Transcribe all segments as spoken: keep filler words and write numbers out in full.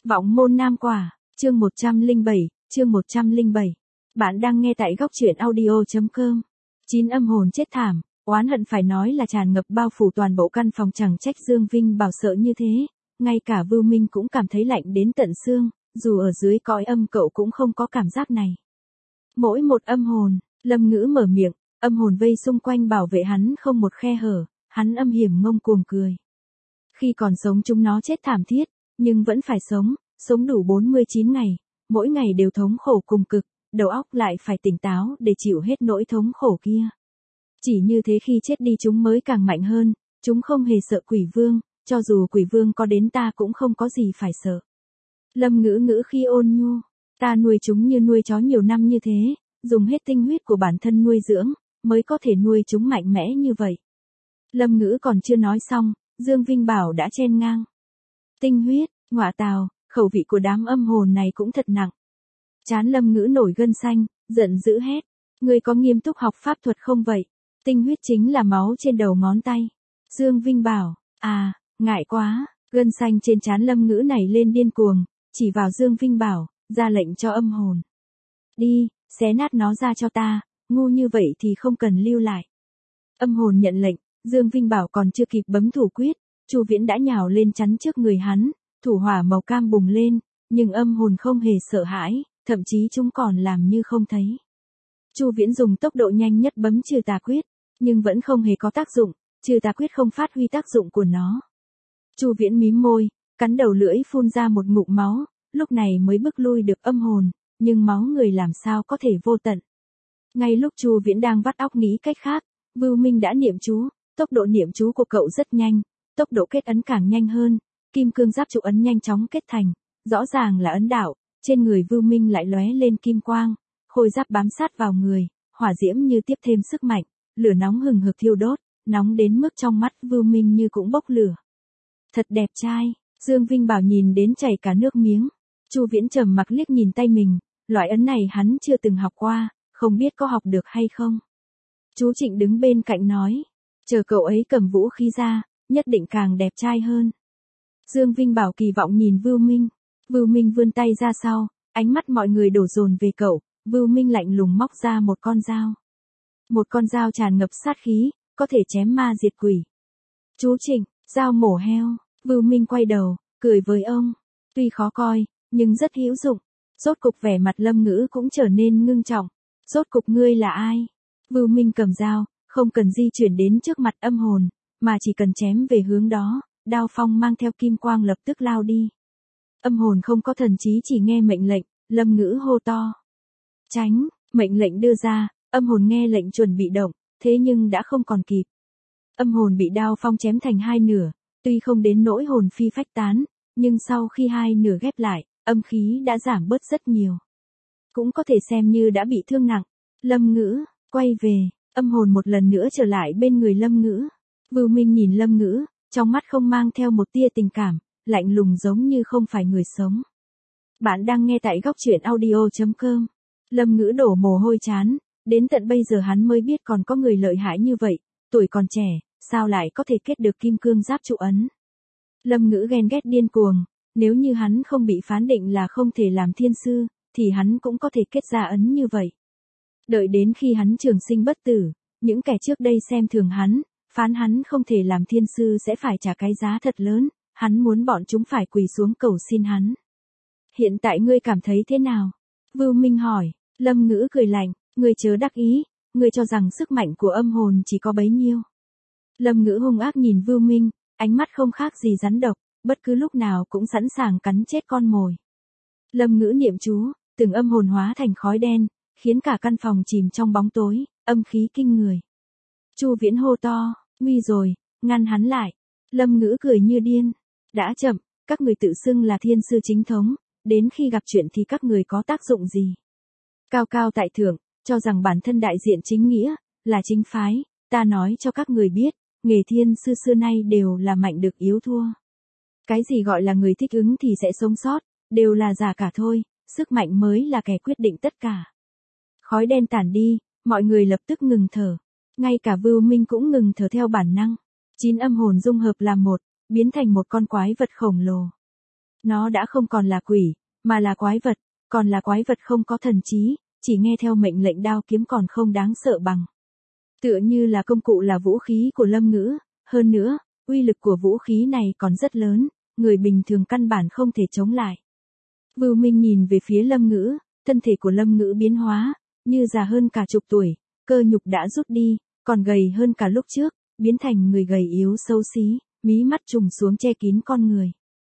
Vọng môn nam quả, chương một trăm lẻ bảy, chương một trăm lẻ bảy. Bạn đang nghe tại góc truyện audio.com. Chín âm hồn chết thảm, oán hận phải nói là tràn ngập bao phủ toàn bộ căn phòng, chẳng trách Dương Vinh Bảo sợ như thế. Ngay cả Vưu Minh cũng cảm thấy lạnh đến tận xương, dù ở dưới cõi âm cậu cũng không có cảm giác này. Mỗi một âm hồn, Lâm Ngữ mở miệng, âm hồn vây xung quanh bảo vệ hắn không một khe hở, hắn âm hiểm ngông cuồng cười. Khi còn sống chúng nó chết thảm thiết, nhưng vẫn phải sống, sống đủ bốn mươi chín ngày, mỗi ngày đều thống khổ cùng cực, đầu óc lại phải tỉnh táo để chịu hết nỗi thống khổ kia. Chỉ như thế khi chết đi chúng mới càng mạnh hơn, chúng không hề sợ quỷ vương, cho dù quỷ vương có đến ta cũng không có gì phải sợ. Lâm Ngữ ngữ khi ôn nhu, ta nuôi chúng như nuôi chó nhiều năm như thế, dùng hết tinh huyết của bản thân nuôi dưỡng, mới có thể nuôi chúng mạnh mẽ như vậy. Lâm Ngữ còn chưa nói xong, Dương Vinh Bảo đã chen ngang. Tinh huyết, ngọa tào, khẩu vị của đám âm hồn này cũng thật nặng. Trán Lâm Ngữ nổi gân xanh, giận dữ hét. Ngươi có nghiêm túc học pháp thuật không vậy? Tinh huyết chính là máu trên đầu ngón tay. Dương Vinh Bảo, à, ngại quá, gân xanh trên trán Lâm Ngữ này lên điên cuồng, chỉ vào Dương Vinh Bảo, ra lệnh cho âm hồn. Đi, xé nát nó ra cho ta, ngu như vậy thì không cần lưu lại. Âm hồn nhận lệnh, Dương Vinh Bảo còn chưa kịp bấm thủ quyết, Chu Viễn đã nhào lên chắn trước người hắn, thủ hỏa màu cam bùng lên, nhưng âm hồn không hề sợ hãi, thậm chí chúng còn làm như không thấy. Chu Viễn dùng tốc độ nhanh nhất bấm trừ tà quyết, nhưng vẫn không hề có tác dụng, trừ tà quyết không phát huy tác dụng của nó. Chu Viễn mím môi, cắn đầu lưỡi phun ra một ngụm máu, lúc này mới bức lui được âm hồn, nhưng máu người làm sao có thể vô tận. Ngay lúc Chu Viễn đang vắt óc nghĩ cách khác, Vưu Minh đã niệm chú, tốc độ niệm chú của cậu rất nhanh, tốc độ kết ấn càng nhanh hơn, kim cương giáp trụ ấn nhanh chóng kết thành, rõ ràng là ấn đạo, trên người Vưu Minh lại lóe lên kim quang, khôi giáp bám sát vào người, hỏa diễm như tiếp thêm sức mạnh, lửa nóng hừng hực thiêu đốt, nóng đến mức trong mắt Vưu Minh như cũng bốc lửa. Thật đẹp trai, Dương Vinh Bảo nhìn đến chảy cả nước miếng. Chu Viễn trầm mặc liếc nhìn tay mình, loại ấn này hắn chưa từng học qua, không biết có học được hay không. Chú Trịnh đứng bên cạnh nói, chờ cậu ấy cầm vũ khí ra, nhất định càng đẹp trai hơn. Dương Vinh Bảo kỳ vọng nhìn Vưu Minh, Vưu Minh vươn tay ra sau, ánh mắt mọi người đổ dồn về cậu, Vưu Minh lạnh lùng móc ra một con dao. Một con dao tràn ngập sát khí, có thể chém ma diệt quỷ. Chú Trịnh, dao mổ heo, Vưu Minh quay đầu, cười với ông, tuy khó coi, nhưng rất hữu dụng. Rốt cục vẻ mặt Lâm Ngữ cũng trở nên ngưng trọng. Rốt cục ngươi là ai? Vưu Minh cầm dao, không cần di chuyển đến trước mặt âm hồn, mà chỉ cần chém về hướng đó, đao phong mang theo kim quang lập tức lao đi. Âm hồn không có thần trí chỉ nghe mệnh lệnh, Lâm Ngữ hô to. Tránh, mệnh lệnh đưa ra, âm hồn nghe lệnh chuẩn bị động, thế nhưng đã không còn kịp. Âm hồn bị đao phong chém thành hai nửa, tuy không đến nỗi hồn phi phách tán, nhưng sau khi hai nửa ghép lại, âm khí đã giảm bớt rất nhiều. Cũng có thể xem như đã bị thương nặng. Lâm Ngữ, quay về, âm hồn một lần nữa trở lại bên người Lâm Ngữ. Vưu Minh nhìn Lâm Ngữ, trong mắt không mang theo một tia tình cảm, lạnh lùng giống như không phải người sống. Bạn đang nghe tại góc truyện audio.com. Lâm Ngữ đổ mồ hôi chán, đến tận bây giờ hắn mới biết còn có người lợi hại như vậy, tuổi còn trẻ, sao lại có thể kết được kim cương giáp trụ ấn. Lâm Ngữ ghen ghét điên cuồng, nếu như hắn không bị phán định là không thể làm thiên sư, thì hắn cũng có thể kết ra ấn như vậy. Đợi đến khi hắn trường sinh bất tử, những kẻ trước đây xem thường hắn, phán hắn không thể làm thiên sư sẽ phải trả cái giá thật lớn, hắn muốn bọn chúng phải quỳ xuống cầu xin hắn. Hiện tại ngươi cảm thấy thế nào? Vưu Minh hỏi. Lâm Ngữ cười lạnh, ngươi chớ đắc ý, ngươi cho rằng sức mạnh của âm hồn chỉ có bấy nhiêu. Lâm Ngữ hung ác nhìn Vưu Minh, ánh mắt không khác gì rắn độc, bất cứ lúc nào cũng sẵn sàng cắn chết con mồi. Lâm Ngữ niệm chú, từng âm hồn hóa thành khói đen, khiến cả căn phòng chìm trong bóng tối, âm khí kinh người. Chu Viễn hô to, nguy rồi, ngăn hắn lại. Lâm Ngữ cười như điên, đã chậm, các người tự xưng là thiên sư chính thống, đến khi gặp chuyện thì các người có tác dụng gì? Cao cao tại thượng, cho rằng bản thân đại diện chính nghĩa, là chính phái, ta nói cho các người biết, nghề thiên sư xưa nay đều là mạnh được yếu thua. Cái gì gọi là người thích ứng thì sẽ sống sót, đều là giả cả thôi, sức mạnh mới là kẻ quyết định tất cả. Khói đen tản đi, mọi người lập tức ngừng thở, ngay cả Vưu Minh cũng ngừng thở theo bản năng. Chín âm hồn dung hợp làm một, biến thành một con quái vật khổng lồ. Nó đã không còn là quỷ, mà là quái vật, còn là quái vật không có thần trí, chỉ nghe theo mệnh lệnh đao kiếm còn không đáng sợ bằng. Tựa như là công cụ là vũ khí của Lâm Ngữ, hơn nữa, uy lực của vũ khí này còn rất lớn, người bình thường căn bản không thể chống lại. Vưu Minh nhìn về phía Lâm Ngữ, thân thể của Lâm Ngữ biến hóa, như già hơn cả chục tuổi, cơ nhục đã rút đi, còn gầy hơn cả lúc trước, biến thành người gầy yếu xấu xí, mí mắt trùng xuống che kín con người.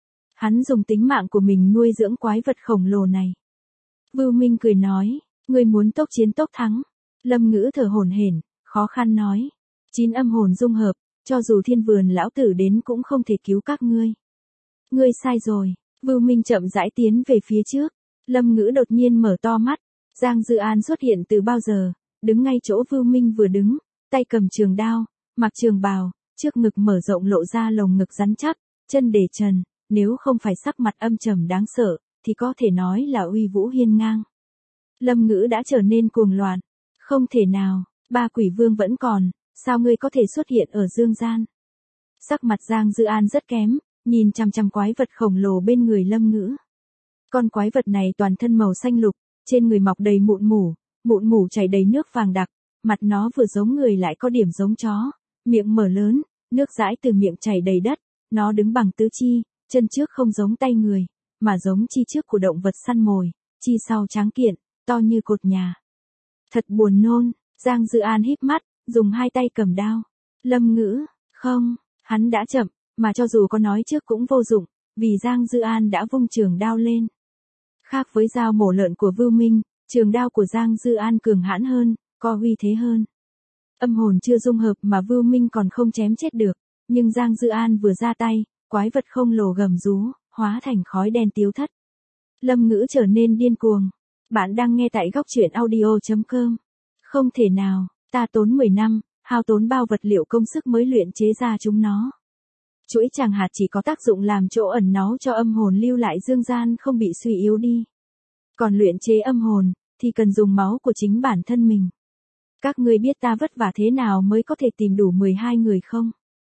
Hắn dùng tính mạng của mình nuôi dưỡng quái vật khổng lồ này. Vưu Minh cười nói, ngươi muốn tốc chiến tốc thắng. Lâm Ngữ thở hổn hển, khó khăn nói, chín âm hồn dung hợp, cho dù thiên vườn lão tử đến cũng không thể cứu các ngươi. Ngươi sai rồi. Vưu Minh chậm rãi tiến về phía trước. Lâm Ngữ đột nhiên mở to mắt. Giang Dư An xuất hiện từ bao giờ, đứng ngay chỗ Vưu Minh vừa đứng, tay cầm trường đao, mặc trường bào, trước ngực mở rộng lộ ra lồng ngực rắn chắc, chân để trần, nếu không phải sắc mặt âm trầm đáng sợ, thì có thể nói là uy vũ hiên ngang. Lâm Ngữ đã trở nên cuồng loạn. Không thể nào, ba quỷ vương vẫn còn, sao ngươi có thể xuất hiện ở dương gian? Sắc mặt Giang Dư An rất kém, nhìn chằm chằm quái vật khổng lồ bên người Lâm Ngữ. Con quái vật này toàn thân màu xanh lục, trên người mọc đầy mụn mủ, mụn mủ chảy đầy nước vàng đặc, mặt nó vừa giống người lại có điểm giống chó, miệng mở lớn, nước dãi từ miệng chảy đầy đất, nó đứng bằng tứ chi, chân trước không giống tay người, mà giống chi trước của động vật săn mồi, chi sau tráng kiện, to như cột nhà. Thật buồn nôn, Giang Dư An híp mắt, dùng hai tay cầm đao. Lâm Ngữ, không, hắn đã chậm, mà cho dù có nói trước cũng vô dụng, vì Giang Dư An đã vung trường đao lên. Khác với dao mổ lợn của Vưu Minh, trường đao của Giang Dư An cường hãn hơn, có uy thế hơn. Âm hồn chưa dung hợp mà Vưu Minh còn không chém chết được, nhưng Giang Dư An vừa ra tay, quái vật không lồ gầm rú, hóa thành khói đen tiêu thất. Lâm Ngữ trở nên điên cuồng. Bạn đang nghe tại góc truyện audio chấm com. Không thể nào, ta tốn mười năm, hao tốn bao vật liệu công sức mới luyện chế ra chúng nó. Chuỗi tràng hạt chỉ có tác dụng làm chỗ ẩn náu cho âm hồn lưu lại dương gian không bị suy yếu đi. Còn luyện chế âm hồn, thì cần dùng máu của chính bản thân mình. Các ngươi biết ta vất vả thế nào mới có thể tìm đủ mười hai người không?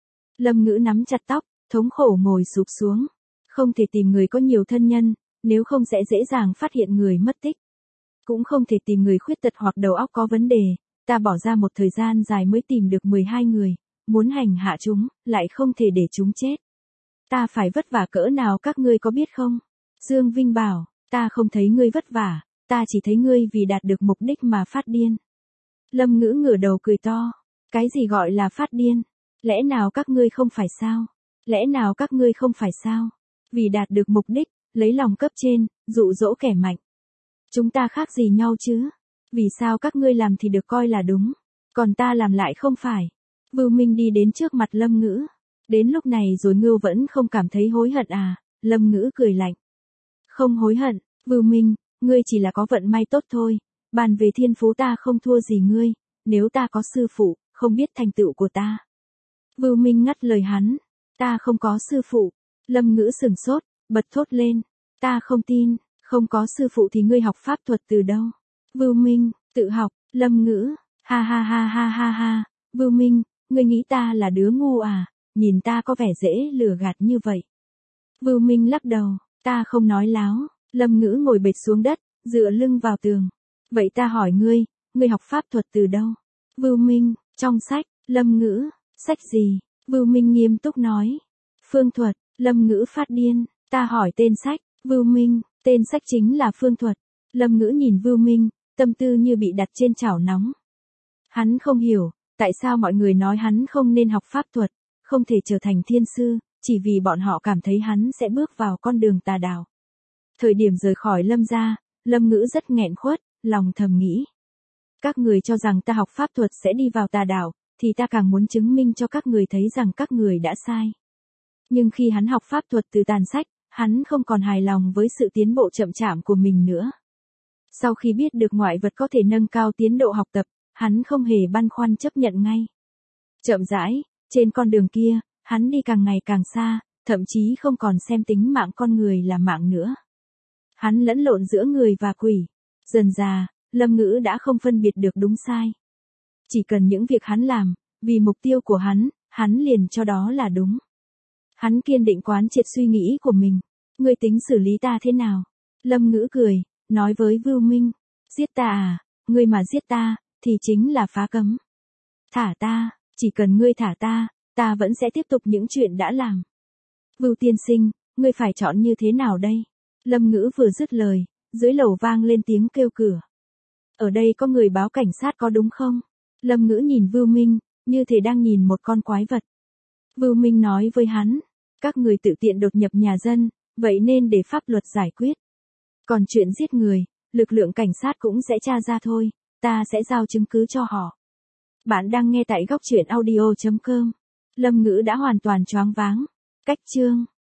Lâm Ngữ nắm chặt tóc, thống khổ ngồi sụp xuống. Không thể tìm người có nhiều thân nhân, nếu không sẽ dễ dàng phát hiện người mất tích. Cũng không thể tìm người khuyết tật hoặc đầu óc có vấn đề, ta bỏ ra một thời gian dài mới tìm được mười hai người, muốn hành hạ chúng, lại không thể để chúng chết. Ta phải vất vả cỡ nào các ngươi có biết không? Dương Vinh bảo, ta không thấy ngươi vất vả, ta chỉ thấy ngươi vì đạt được mục đích mà phát điên. Lâm Ngữ ngửa đầu cười to, cái gì gọi là phát điên? Lẽ nào các ngươi không phải sao? Lẽ nào các ngươi không phải sao? Vì đạt được mục đích, lấy lòng cấp trên, dụ dỗ kẻ mạnh. Chúng ta khác gì nhau chứ? Vì sao các ngươi làm thì được coi là đúng, còn ta làm lại không phải? Vưu Minh đi đến trước mặt Lâm Ngữ. Đến lúc này rồi ngươi vẫn không cảm thấy hối hận à? Lâm Ngữ cười lạnh. Không hối hận, Vưu Minh, ngươi chỉ là có vận may tốt thôi. Bàn về thiên phú ta không thua gì ngươi, nếu ta có sư phụ, không biết thành tựu của ta. Vưu Minh ngắt lời hắn. Ta không có sư phụ. Lâm Ngữ sửng sốt, bật thốt lên. Ta không tin, không có sư phụ thì ngươi học pháp thuật từ đâu? Vưu Minh, tự học. Lâm Ngữ, ha ha ha ha ha ha. Vưu Minh, ngươi nghĩ ta là đứa ngu à? Nhìn ta có vẻ dễ lừa gạt như vậy. Vưu Minh lắc đầu, ta không nói láo. Lâm Ngữ ngồi bệt xuống đất, dựa lưng vào tường. Vậy ta hỏi ngươi, ngươi học pháp thuật từ đâu? Vưu Minh, trong sách. Lâm Ngữ, sách gì? Vưu Minh nghiêm túc nói. Phương thuật. Lâm Ngữ phát điên, ta hỏi tên sách. Vưu Minh, tên sách chính là phương thuật. Lâm Ngữ nhìn Vưu Minh, tâm tư như bị đặt trên chảo nóng. Hắn không hiểu, tại sao mọi người nói hắn không nên học pháp thuật, không thể trở thành thiên sư, chỉ vì bọn họ cảm thấy hắn sẽ bước vào con đường tà đạo. Thời điểm rời khỏi Lâm gia, Lâm Ngữ rất nghẹn khuất, lòng thầm nghĩ. Các người cho rằng ta học pháp thuật sẽ đi vào tà đạo, thì ta càng muốn chứng minh cho các người thấy rằng các người đã sai. Nhưng khi hắn học pháp thuật từ tàn sách, hắn không còn hài lòng với sự tiến bộ chậm chạp của mình nữa. Sau khi biết được ngoại vật có thể nâng cao tiến độ học tập, hắn không hề băn khoăn chấp nhận ngay. Chậm rãi, trên con đường kia, hắn đi càng ngày càng xa, thậm chí không còn xem tính mạng con người là mạng nữa. Hắn lẫn lộn giữa người và quỷ. Dần dà, Lâm Ngữ đã không phân biệt được đúng sai. Chỉ cần những việc hắn làm, vì mục tiêu của hắn, hắn liền cho đó là đúng. Hắn kiên định quán triệt suy nghĩ của mình. Ngươi tính xử lý ta thế nào? Lâm Ngữ cười, nói với Vưu Minh. Giết ta à? Ngươi mà giết ta, thì chính là phá cấm. Thả ta, chỉ cần ngươi thả ta, ta vẫn sẽ tiếp tục những chuyện đã làm. Vưu tiên sinh, ngươi phải chọn như thế nào đây? Lâm Ngữ vừa dứt lời, dưới lầu vang lên tiếng kêu cửa. Ở đây có người báo cảnh sát có đúng không? Lâm Ngữ nhìn Vưu Minh, như thể đang nhìn một con quái vật. Vưu Minh nói với hắn, các người tự tiện đột nhập nhà dân, vậy nên để pháp luật giải quyết. Còn chuyện giết người, lực lượng cảnh sát cũng sẽ tra ra thôi, ta sẽ giao chứng cứ cho họ. Bạn đang nghe tại góc truyện audio chấm com. Lâm Ngữ đã hoàn toàn choáng váng. Cách chương